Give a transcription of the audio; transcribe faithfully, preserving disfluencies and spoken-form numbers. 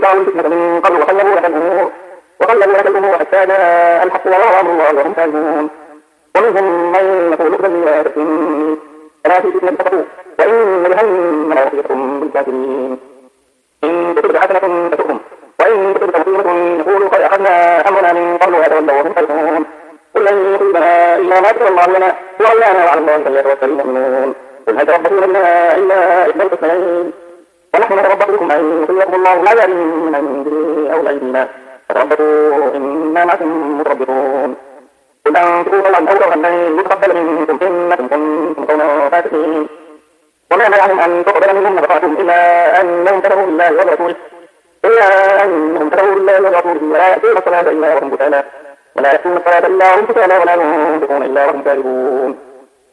ابتغوا الفتنة من قبل وقلبوا لك الأمور وقلبوا لك الأمور حتى جاء الحق وظهر أمر الله وهم كاذبون. ومنهم من يقول ائذن لي تفتني ألا في فتنة سقطوا وإن جهنم لمحيطة بالكافرين. إن تصبك حسنة تسؤهم وإن تصبك مصيبة يقولوا قد أخذنا أمرنا من قبل وتولوا وهم فرحون. قل لن يصيبنا إلا ما كتب الله لنا وعلينا وعلى الله فليتوكل المؤمنون. قل هل تربصون بنا إلا إحدى الحسنيين ونحن نتربص بكم أن يصيبكم الله بعذاب من عنده أو بأيدينا فتربصوا إنا معكم متربصون. قل أنفقوا طوعا أو كرها لن يتقبل منكم إنكم كنتم قوما فاسقين. وما منعهم أن تقبل منهم نفقاتهم إلا أنهم كفروا بالله ورسوله إلا أنهم كفروا بالله ورسوله ولا يأتون الصلاة إلا وهم كسالى ولا يأتون الصلاة إلا وهم كسالى ولا ينفقون إلا وهم كارهون.